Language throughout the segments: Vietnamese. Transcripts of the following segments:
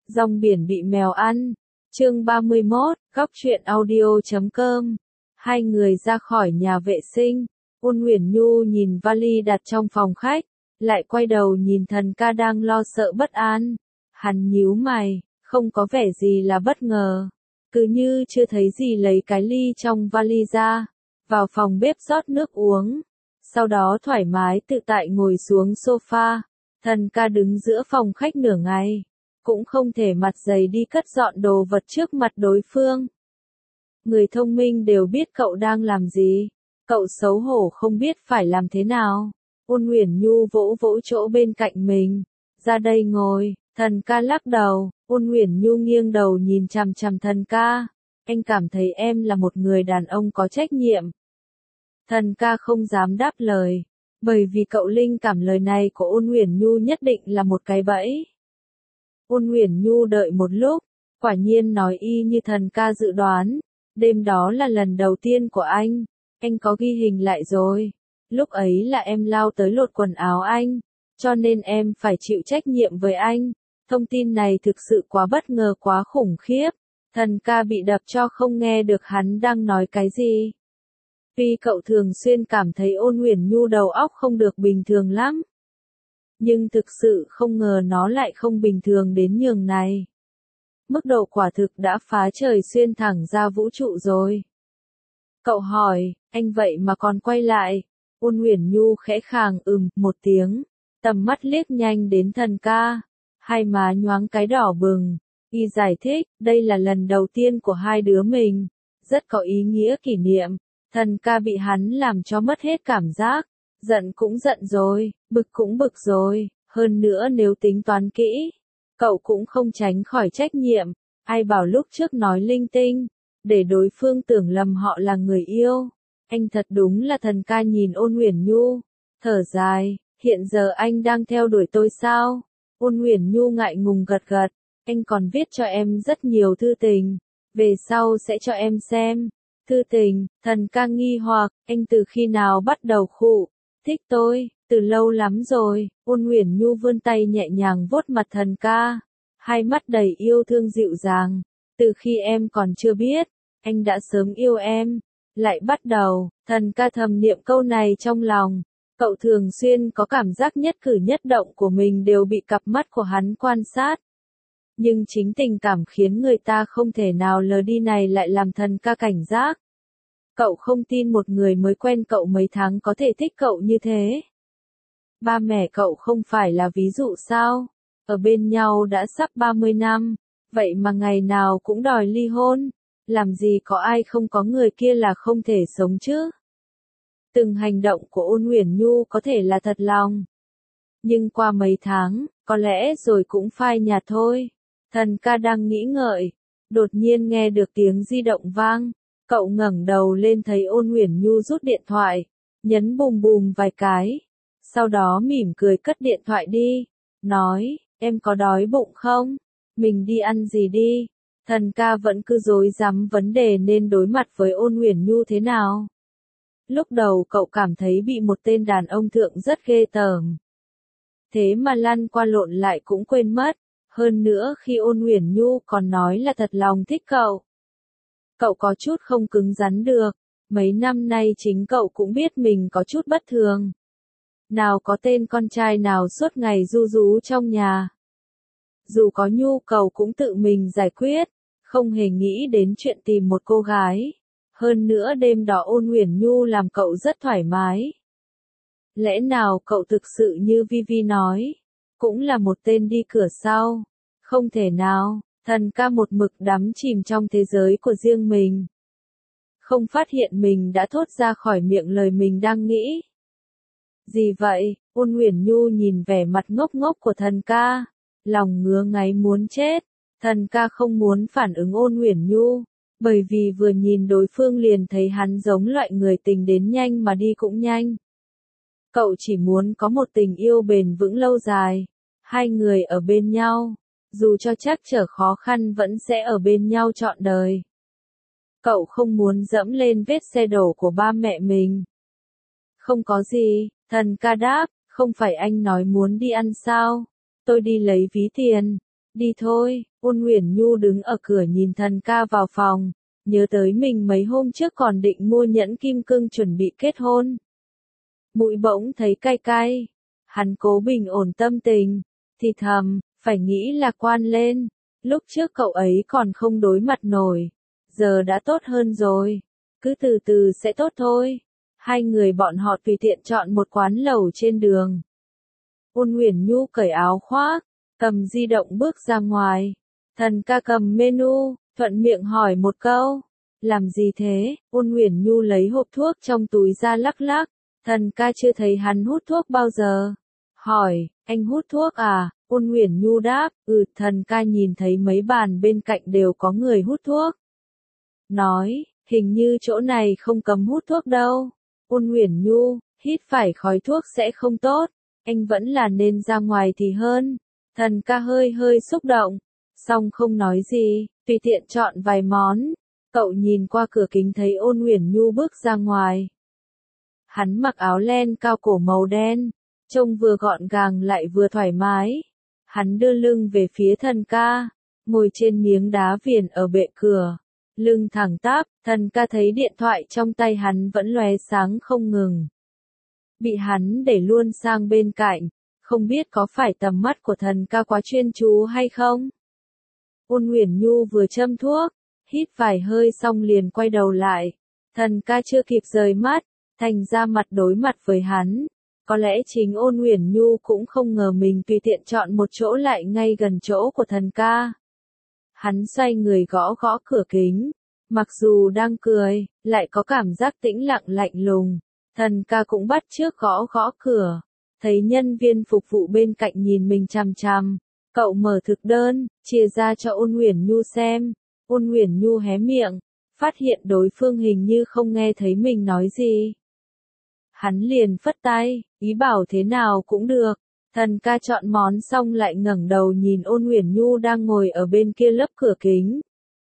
Rong biển bị mèo ăn. Chương 31, góc truyện audio.com. Hai người ra khỏi nhà vệ sinh. Ôn Uyển Nhu nhìn vali đặt trong phòng khách, lại quay đầu nhìn Thần Ca đang lo sợ bất an. Hắn nhíu mày, không có vẻ gì là bất ngờ. Cứ như chưa thấy gì lấy cái ly trong vali ra, vào phòng bếp rót nước uống. Sau đó thoải mái tự tại ngồi xuống sofa. Thần Ca đứng giữa phòng khách nửa ngày, cũng không thể mặt dày đi cất dọn đồ vật trước mặt đối phương. Người thông minh đều biết cậu đang làm gì. Cậu xấu hổ không biết phải làm thế nào. Ôn Uyển Nhu vỗ vỗ chỗ bên cạnh mình. Ra đây ngồi. Thần Ca lắc đầu. Ôn Uyển Nhu nghiêng đầu nhìn chằm chằm Thần Ca. Anh cảm thấy em là một người đàn ông có trách nhiệm. Thần Ca không dám đáp lời, bởi vì cậu linh cảm lời này của Ôn Uyển Nhu nhất định là một cái bẫy. Ôn Uyển Nhu đợi một lúc, quả nhiên nói y như Thần Ca dự đoán. Đêm đó là lần đầu tiên của anh có ghi hình lại rồi. Lúc ấy là em lao tới lột quần áo anh, cho nên em phải chịu trách nhiệm với anh. Thông tin này thực sự quá bất ngờ, quá khủng khiếp. Thần Ca bị đập cho không nghe được hắn đang nói cái gì. Vì cậu thường xuyên cảm thấy Ôn Uyển Nhu đầu óc không được bình thường lắm. Nhưng thực sự không ngờ nó lại không bình thường đến nhường này. Mức độ quả thực đã phá trời xuyên thẳng ra vũ trụ rồi. Cậu hỏi, anh vậy mà còn quay lại. Ôn Uyển Nhu khẽ khàng một tiếng, tầm mắt liếc nhanh đến Thần Ca, hai má nhoáng cái đỏ bừng. Y giải thích, đây là lần đầu tiên của hai đứa mình, rất có ý nghĩa kỷ niệm. Thần Ca bị hắn làm cho mất hết cảm giác, giận cũng giận rồi, bực cũng bực rồi, hơn nữa nếu tính toán kỹ, cậu cũng không tránh khỏi trách nhiệm. Ai bảo lúc trước nói linh tinh, để đối phương tưởng lầm họ là người yêu. Anh thật đúng là. Thần Ca nhìn Ôn Uyển Nhu, thở dài, hiện giờ anh đang theo đuổi tôi sao? Ôn Uyển Nhu ngại ngùng gật gật, anh còn viết cho em rất nhiều thư tình, về sau sẽ cho em xem. Thư tình? Thần Ca nghi hoặc, anh từ khi nào bắt đầu thích tôi? Từ lâu lắm rồi. Ôn Uyển Nhu vươn tay nhẹ nhàng vuốt mặt Thần Ca, hai mắt đầy yêu thương dịu dàng. Từ khi em còn chưa biết, anh đã sớm yêu em. Lại bắt đầu. Thần Ca thầm niệm câu này trong lòng. Cậu thường xuyên có cảm giác nhất cử nhất động của mình đều bị cặp mắt của hắn quan sát. Nhưng chính tình cảm khiến người ta không thể nào lờ đi này lại làm Thần Ca cảnh giác. Cậu không tin một người mới quen cậu mấy tháng có thể thích cậu như thế. Ba mẹ cậu không phải là ví dụ sao? Ở bên nhau đã sắp 30 năm, vậy mà ngày nào cũng đòi ly hôn. Làm gì có ai không có người kia là không thể sống chứ? Từng hành động của Ôn Uyển Nhu có thể là thật lòng, nhưng qua mấy tháng, có lẽ rồi cũng phai nhạt thôi. Thần Ca đang nghĩ ngợi, đột nhiên nghe được tiếng di động vang. Cậu ngẩng đầu lên thấy Ôn Uyển Nhu rút điện thoại, nhấn bùm bùm vài cái, sau đó mỉm cười cất điện thoại đi, nói, em có đói bụng không? Mình đi ăn gì đi? Thần Ca vẫn cứ rối rắm vấn đề nên đối mặt với Ôn Uyển Nhu thế nào. Lúc đầu cậu cảm thấy bị một tên đàn ông thượng rất ghê tởm. Thế mà lăn qua lộn lại cũng quên mất. Hơn nữa khi Ôn Uyển Nhu còn nói là thật lòng thích cậu. Cậu có chút không cứng rắn được. Mấy năm nay chính cậu cũng biết mình có chút bất thường. Nào có tên con trai nào suốt ngày ru rú trong nhà. Dù có nhu cầu cũng tự mình giải quyết, không hề nghĩ đến chuyện tìm một cô gái. Hơn nữa đêm đó Ôn Uyển Nhu làm cậu rất thoải mái. Lẽ nào cậu thực sự như Vivi nói, cũng là một tên đi cửa sau? Không thể nào. Thần Ca một mực đắm chìm trong thế giới của riêng mình, không phát hiện mình đã thốt ra khỏi miệng lời mình đang nghĩ. Gì vậy? Ôn Uyển Nhu nhìn vẻ mặt ngốc ngốc của Thần Ca, lòng ngứa ngáy muốn chết. Thần Ca không muốn phản ứng Ôn Uyển Nhu, bởi vì vừa nhìn đối phương liền thấy hắn giống loại người tình đến nhanh mà đi cũng nhanh. Cậu chỉ muốn có một tình yêu bền vững lâu dài, hai người ở bên nhau, dù cho trắc trở khó khăn vẫn sẽ ở bên nhau trọn đời. Cậu không muốn dẫm lên vết xe đổ của ba mẹ mình. Không có gì, Thần Ca đáp, không phải anh nói muốn đi ăn sao? Tôi đi lấy ví tiền. Đi thôi, Ôn Uyển Nhu đứng ở cửa nhìn thần ca vào phòng, nhớ tới mình mấy hôm trước còn định mua nhẫn kim cương chuẩn bị kết hôn. Mũi bỗng thấy cay cay, hắn cố bình ổn tâm tình, thì thầm, phải nghĩ lạc quan lên, lúc trước cậu ấy còn không đối mặt nổi, giờ đã tốt hơn rồi, cứ từ từ sẽ tốt thôi. Hai người bọn họ tùy tiện chọn một quán lẩu trên đường. Ôn Uyển Nhu cởi áo khoác, cầm di động bước ra ngoài. Thần ca cầm menu, thuận miệng hỏi một câu. Làm gì thế? Ôn Uyển Nhu lấy hộp thuốc trong túi ra lắc lắc. Thần ca chưa thấy hắn hút thuốc bao giờ. Hỏi, anh hút thuốc à? Ôn Uyển Nhu đáp, thần ca nhìn thấy mấy bàn bên cạnh đều có người hút thuốc. Nói, hình như chỗ này không cấm hút thuốc đâu. Ôn Uyển Nhu, hít phải khói thuốc sẽ không tốt, anh vẫn là nên ra ngoài thì hơn. Thần ca hơi hơi xúc động, song không nói gì, tùy tiện chọn vài món. Cậu nhìn qua cửa kính thấy Ôn Uyển Nhu bước ra ngoài. Hắn mặc áo len cao cổ màu đen, trông vừa gọn gàng lại vừa thoải mái. Hắn đưa lưng về phía thần ca, ngồi trên miếng đá viền ở bệ cửa. Lưng thẳng tắp, thần ca thấy điện thoại trong tay hắn vẫn lóe sáng không ngừng. Bị hắn để luôn sang bên cạnh, không biết có phải tầm mắt của thần ca quá chuyên chú hay không? Ôn Uyển Nhu vừa châm thuốc, hít vài hơi xong liền quay đầu lại. Thần ca chưa kịp rời mắt, thành ra mặt đối mặt với hắn. Có lẽ chính Ôn Uyển Nhu cũng không ngờ mình tùy tiện chọn một chỗ lại ngay gần chỗ của thần ca. Hắn xoay người gõ gõ cửa kính, mặc dù đang cười, lại có cảm giác tĩnh lặng lạnh lùng. Thần ca cũng bắt chước gõ gõ cửa, thấy nhân viên phục vụ bên cạnh nhìn mình chằm chằm, cậu mở thực đơn, chia ra cho Ôn Uyển Nhu xem. Ôn Uyển Nhu hé miệng, phát hiện đối phương hình như không nghe thấy mình nói gì. Hắn liền phất tay, ý bảo thế nào cũng được. Thần ca chọn món xong lại ngẩng đầu nhìn Ôn Uyển Nhu đang ngồi ở bên kia lớp cửa kính.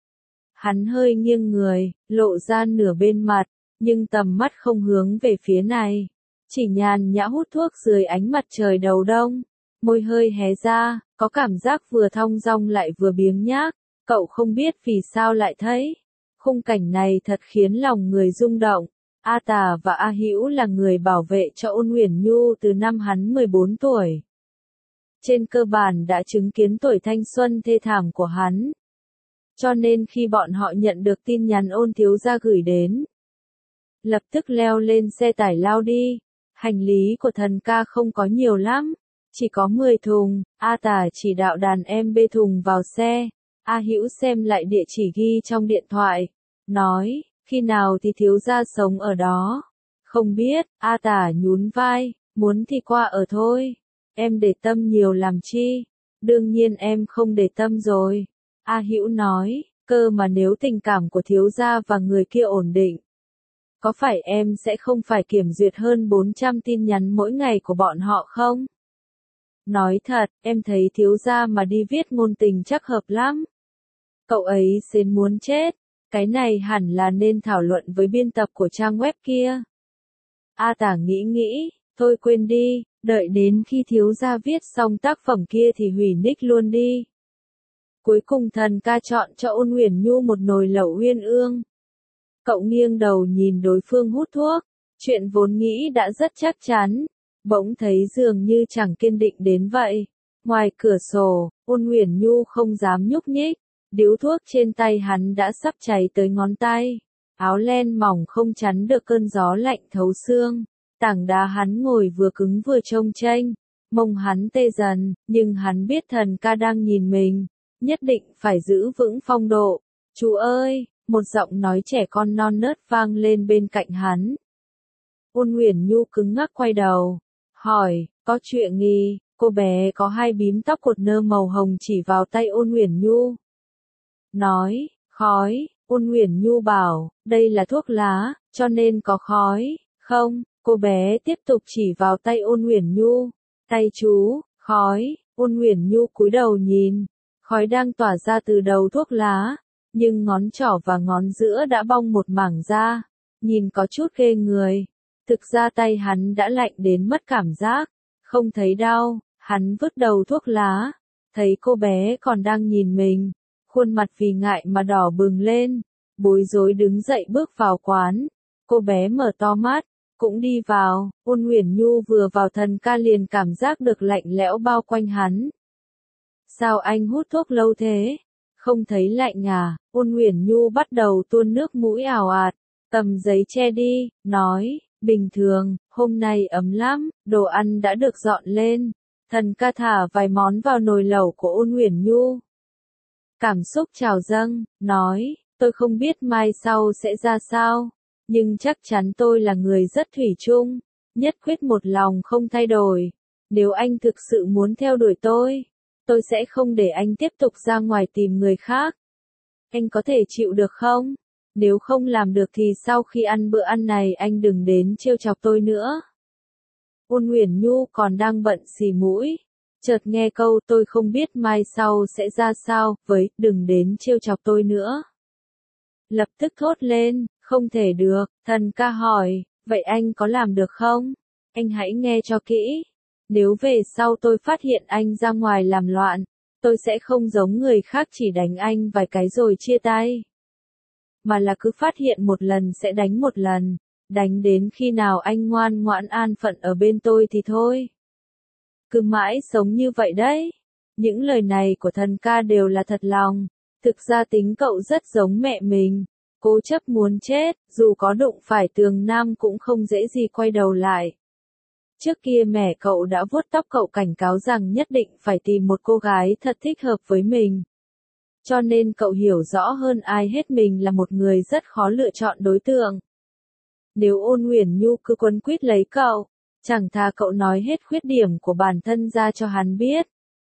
Hắn hơi nghiêng người, lộ ra nửa bên mặt, nhưng tầm mắt không hướng về phía này. Chỉ nhàn nhã hút thuốc dưới ánh mặt trời đầu đông. Môi hơi hé ra, có cảm giác vừa thong dong lại vừa biếng nhác. Cậu không biết vì sao lại thấy. Khung cảnh này thật khiến lòng người rung động. A Tà và A Hữu là người bảo vệ cho Ôn Uyển Nhu từ năm hắn 14 tuổi. Trên cơ bản đã chứng kiến tuổi thanh xuân thê thảm của hắn. Cho nên khi bọn họ nhận được tin nhắn Ôn thiếu gia gửi đến, lập tức leo lên xe tải lao đi. Hành lý của thần ca không có nhiều lắm, chỉ có 10 thùng. A Tà chỉ đạo đàn em bê thùng vào xe. A Hữu xem lại địa chỉ ghi trong điện thoại, nói, khi nào thì thiếu gia sống ở đó? Không biết. A Tà nhún vai, muốn thì qua ở thôi. Em để tâm nhiều làm chi? Đương nhiên em không để tâm rồi. A Hữu nói, cơ mà nếu tình cảm của thiếu gia và người kia ổn định, có phải em sẽ không phải kiểm duyệt hơn 400 tin nhắn mỗi ngày của bọn họ không? Nói thật, em thấy thiếu gia mà đi viết ngôn tình chắc hợp lắm. Cậu ấy xến muốn chết. Cái này hẳn là nên thảo luận với biên tập của trang web kia. A Tả nghĩ, thôi quên đi, đợi đến khi thiếu gia viết xong tác phẩm kia thì hủy nick luôn đi. Cuối cùng thần ca chọn cho Ôn Uyển Nhu một nồi lẩu uyên ương. Cậu nghiêng đầu nhìn đối phương hút thuốc, chuyện vốn nghĩ đã rất chắc chắn, bỗng thấy dường như chẳng kiên định đến vậy. Ngoài cửa sổ, Ôn Uyển Nhu không dám nhúc nhích. Điếu thuốc trên tay hắn đã sắp cháy tới ngón tay. Áo len mỏng không chắn được cơn gió lạnh thấu xương. Tảng đá hắn ngồi vừa cứng vừa trông chênh. Mông hắn tê dần, nhưng hắn biết thần ca đang nhìn mình. Nhất định phải giữ vững phong độ. Chú ơi, một giọng nói trẻ con non nớt vang lên bên cạnh hắn. Ôn Uyển Nhu cứng ngắc quay đầu. Hỏi, có chuyện gì? Cô bé có hai bím tóc cột nơ màu hồng chỉ vào tay Ôn Uyển Nhu. Nói, khói. Ôn Uyển Nhu bảo, đây là thuốc lá, cho nên có khói. Không, cô bé tiếp tục chỉ vào tay Ôn Uyển Nhu. Tay chú, khói. Ôn Uyển Nhu cúi đầu nhìn, khói đang tỏa ra từ đầu thuốc lá, nhưng ngón trỏ và ngón giữa đã bong một mảng ra, nhìn có chút ghê người. Thực ra tay hắn đã lạnh đến mất cảm giác, không thấy đau, hắn vứt đầu thuốc lá, thấy cô bé còn đang nhìn mình, khuôn mặt vì ngại mà đỏ bừng lên, bối rối đứng dậy bước vào quán. Cô bé mở to mắt, cũng đi vào, Ôn Uyển Nhu vừa vào Thần Ca liền cảm giác được lạnh lẽo bao quanh hắn. Sao anh hút thuốc lâu thế? Không thấy lạnh à? Ôn Uyển Nhu bắt đầu tuôn nước mũi ào ạt, cầm giấy che đi, nói, bình thường, hôm nay ấm lắm, đồ ăn đã được dọn lên. Thần Ca thả vài món vào nồi lẩu của Ôn Uyển Nhu. Cảm xúc trào dâng, nói, tôi không biết mai sau sẽ ra sao, nhưng chắc chắn tôi là người rất thủy chung, nhất quyết một lòng không thay đổi. Nếu anh thực sự muốn theo đuổi tôi sẽ không để anh tiếp tục ra ngoài tìm người khác. Anh có thể chịu được không? Nếu không làm được thì sau khi ăn bữa ăn này anh đừng đến trêu chọc tôi nữa. Ôn Uyển Nhu còn đang bận xì mũi, chợt nghe câu tôi không biết mai sau sẽ ra sao, với đừng đến trêu chọc tôi nữa. Lập tức thốt lên, không thể được. Thần Ca hỏi, vậy anh có làm được không? Anh hãy nghe cho kỹ. Nếu về sau tôi phát hiện anh ra ngoài làm loạn, tôi sẽ không giống người khác chỉ đánh anh vài cái rồi chia tay. Mà là cứ phát hiện một lần sẽ đánh một lần, đánh đến khi nào anh ngoan ngoãn an phận ở bên tôi thì thôi. Cứ mãi sống như vậy đấy. Những lời này của Thần Ca đều là thật lòng. Thực ra tính cậu rất giống mẹ mình, cố chấp muốn chết, dù có đụng phải tường nam cũng không dễ gì quay đầu lại. Trước kia mẹ cậu đã vuốt tóc cậu cảnh cáo rằng nhất định phải tìm một cô gái thật thích hợp với mình. Cho nên cậu hiểu rõ hơn ai hết mình là một người rất khó lựa chọn đối tượng. Nếu Ôn Uyển Nhu cứ quấn quýt lấy cậu, chẳng thà cậu nói hết khuyết điểm của bản thân ra cho hắn biết.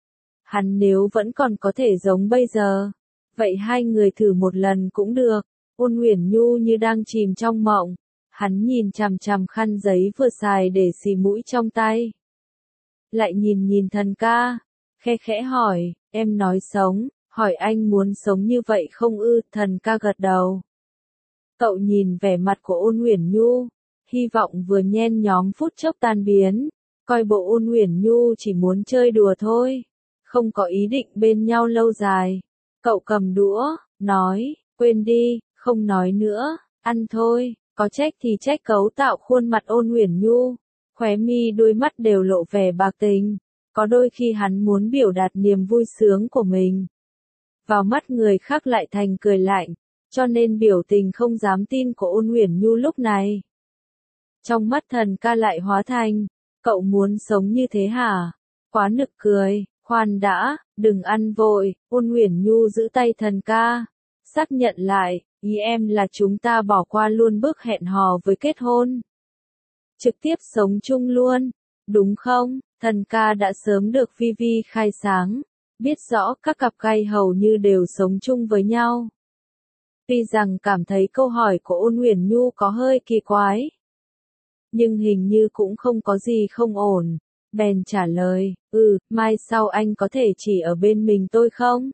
Hắn nếu vẫn còn có thể giống bây giờ, vậy hai người thử một lần cũng được. Ôn Uyển Nhu như đang chìm trong mộng. Hắn nhìn chằm chằm khăn giấy vừa xài để xì mũi trong tay. Lại nhìn Thần Ca, khe khẽ hỏi, em nói sống, hỏi anh muốn sống như vậy không ư? Thần Ca gật đầu. Cậu nhìn vẻ mặt của Ôn Uyển Nhu, hy vọng vừa nhen nhóm phút chốc tan biến, coi bộ Ôn Uyển Nhu chỉ muốn chơi đùa thôi, không có ý định bên nhau lâu dài. Cậu cầm đũa, nói, quên đi, không nói nữa, ăn thôi. Có trách thì trách cấu tạo khuôn mặt Ôn Uyển Nhu, khóe mi đôi mắt đều lộ vẻ bạc tình, có đôi khi hắn muốn biểu đạt niềm vui sướng của mình. Vào mắt người khác lại thành cười lạnh, cho nên biểu tình không dám tin của Ôn Uyển Nhu lúc này. Trong mắt Thần Ca lại hóa thành, cậu muốn sống như thế hả? Quá nực cười, khoan đã, đừng ăn vội. Ôn Uyển Nhu giữ tay Thần Ca, xác nhận lại. Ý em là chúng ta bỏ qua luôn bước hẹn hò với kết hôn. Trực tiếp sống chung luôn, đúng không? Thần Ca đã sớm được Vi Vi khai sáng, biết rõ các cặp gay hầu như đều sống chung với nhau. Tuy rằng cảm thấy câu hỏi của Ôn Uyển Nhu có hơi kỳ quái, nhưng hình như cũng không có gì không ổn, bèn trả lời, mai sau anh có thể chỉ ở bên mình tôi không?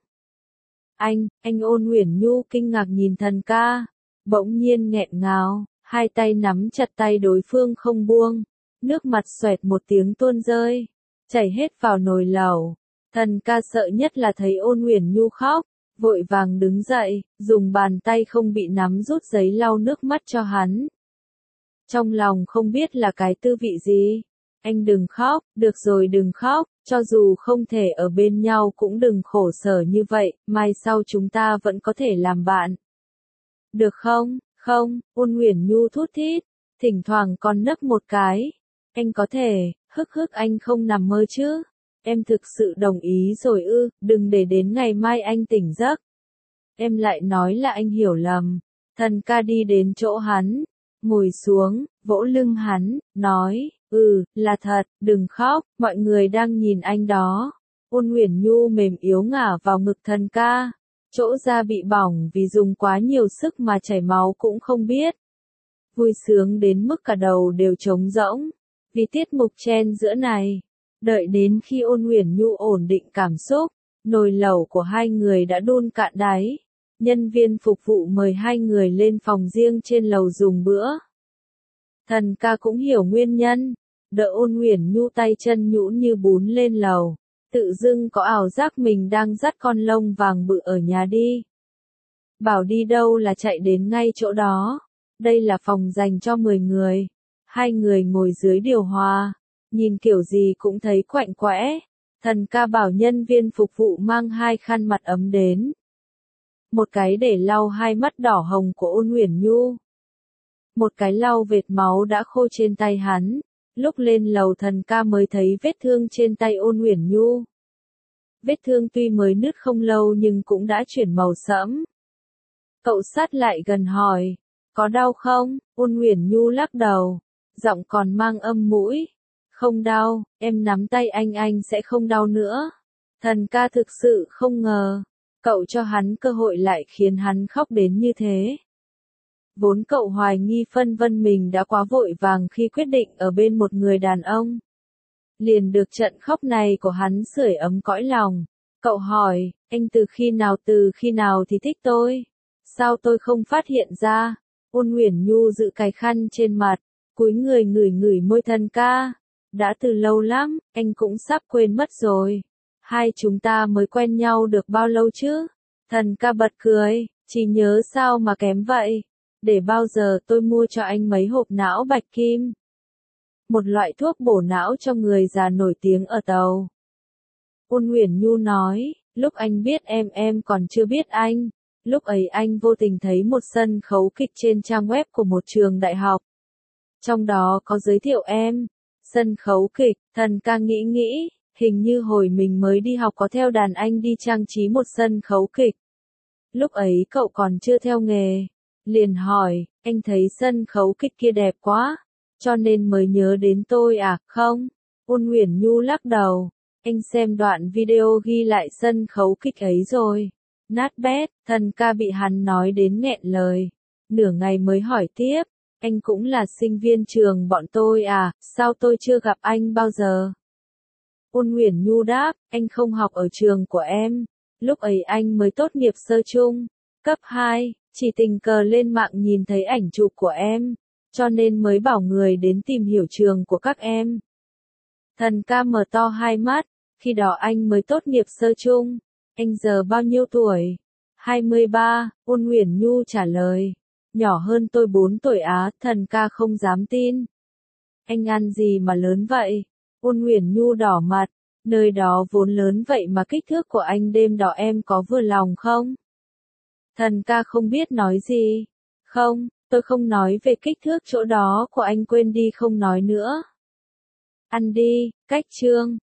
Anh Ôn Uyển Nhu kinh ngạc nhìn Thần Ca, bỗng nhiên nghẹn ngào, hai tay nắm chặt tay đối phương không buông, nước mặt xoẹt một tiếng tuôn rơi, chảy hết vào nồi lẩu. Thần Ca sợ nhất là thấy Ôn Uyển Nhu khóc, vội vàng đứng dậy, dùng bàn tay không bị nắm rút giấy lau nước mắt cho hắn. Trong lòng không biết là cái tư vị gì. Anh đừng khóc, được rồi đừng khóc, cho dù không thể ở bên nhau cũng đừng khổ sở như vậy, mai sau chúng ta vẫn có thể làm bạn. Được không? Không, Ôn Uyển Nhu thút thít, thỉnh thoảng còn nấc một cái. Anh có thể, hức anh không nằm mơ chứ. Em thực sự đồng ý rồi ư, đừng để đến ngày mai anh tỉnh giấc. Em lại nói là anh hiểu lầm. Thần Ca đi đến chỗ hắn, ngồi xuống, vỗ lưng hắn, nói, là thật, đừng khóc, mọi người đang nhìn anh đó. Ôn Uyển Nhu mềm yếu ngả vào ngực Thần Ca, chỗ da bị bỏng vì dùng quá nhiều sức mà chảy máu cũng không biết. Vui sướng đến mức cả đầu đều trống rỗng, vì tiết mục chen giữa này. Đợi đến khi Ôn Uyển Nhu ổn định cảm xúc, nồi lẩu của hai người đã đun cạn đáy. Nhân viên phục vụ mời hai người lên phòng riêng trên lầu dùng bữa. Thần Ca cũng hiểu nguyên nhân, đỡ Ôn Uyển Nhu tay chân nhũn như bún lên lầu, tự dưng có ảo giác mình đang dắt con lông vàng bự ở nhà đi. Bảo đi đâu là chạy đến ngay chỗ đó. Đây là phòng dành cho 10 người. 2 người ngồi dưới điều hòa, nhìn kiểu gì cũng thấy quạnh quẽ. Thần ca bảo nhân viên phục vụ mang 2 khăn mặt ấm đến. Một cái để lau 2 mắt đỏ hồng của Ôn Uyển Nhu. Một cái lau vệt máu đã khô trên tay hắn. Lúc lên lầu thần ca mới thấy vết thương trên tay Ôn Uyển Nhu. Vết thương tuy mới nứt không lâu nhưng cũng đã chuyển màu sẫm. Cậu sát lại gần hỏi, có đau không? Ôn Uyển Nhu lắc đầu, giọng còn mang âm mũi. Không đau, em nắm tay anh sẽ không đau nữa. Thần ca thực sự không ngờ, cậu cho hắn cơ hội lại khiến hắn khóc đến như thế. Vốn cậu hoài nghi phân vân mình đã quá vội vàng khi quyết định ở bên một người đàn ông. Liền được trận khóc này của hắn sưởi ấm cõi lòng. Cậu hỏi, anh từ khi nào thì thích tôi? Sao tôi không phát hiện ra? Ôn Uyển Nhu giữ cái khăn trên mặt, cúi người ngửi môi thần ca. Đã từ lâu lắm, anh cũng sắp quên mất rồi. Hai chúng ta mới quen nhau được bao lâu chứ? Thần ca bật cười, chỉ nhớ sao mà kém vậy? Để bao giờ tôi mua cho anh mấy hộp não bạch kim. Một loại thuốc bổ não cho người già nổi tiếng ở Tàu. Ôn Uyển Nhu nói, lúc anh biết em còn chưa biết anh. Lúc ấy anh vô tình thấy một sân khấu kịch trên trang web của một trường đại học. Trong đó có giới thiệu em. Sân khấu kịch, thần ca nghĩ, hình như hồi mình mới đi học có theo đàn anh đi trang trí một sân khấu kịch. Lúc ấy cậu còn chưa theo nghề. Liền hỏi, anh thấy sân khấu kịch kia đẹp quá, cho nên mới nhớ đến tôi à? Không. Ôn Uyển Nhu lắc đầu, anh xem đoạn video ghi lại sân khấu kịch ấy rồi. Nát bét, thần ca bị hắn nói đến nghẹn lời. Nửa ngày mới hỏi tiếp, anh cũng là sinh viên trường bọn tôi à, sao tôi chưa gặp anh bao giờ? Ôn Uyển Nhu đáp, anh không học ở trường của em. Lúc ấy anh mới tốt nghiệp sơ trung, cấp 2, chỉ tình cờ lên mạng nhìn thấy ảnh chụp của em, cho nên mới bảo người đến tìm hiểu trường của các em. Thần ca mở to hai mắt, khi đó anh mới tốt nghiệp sơ trung. Anh giờ bao nhiêu tuổi? 23, Ôn Uyển Nhu trả lời. Nhỏ hơn tôi 4 tuổi á, thần ca không dám tin. Anh ăn gì mà lớn vậy? Ôn Uyển Nhu đỏ mặt, nơi đó vốn lớn vậy mà kích thước của anh đêm đó em có vừa lòng không? Thần ca không biết nói gì. Không, tôi không nói về kích thước chỗ đó của anh, quên đi không nói nữa. Ăn đi, cách chương.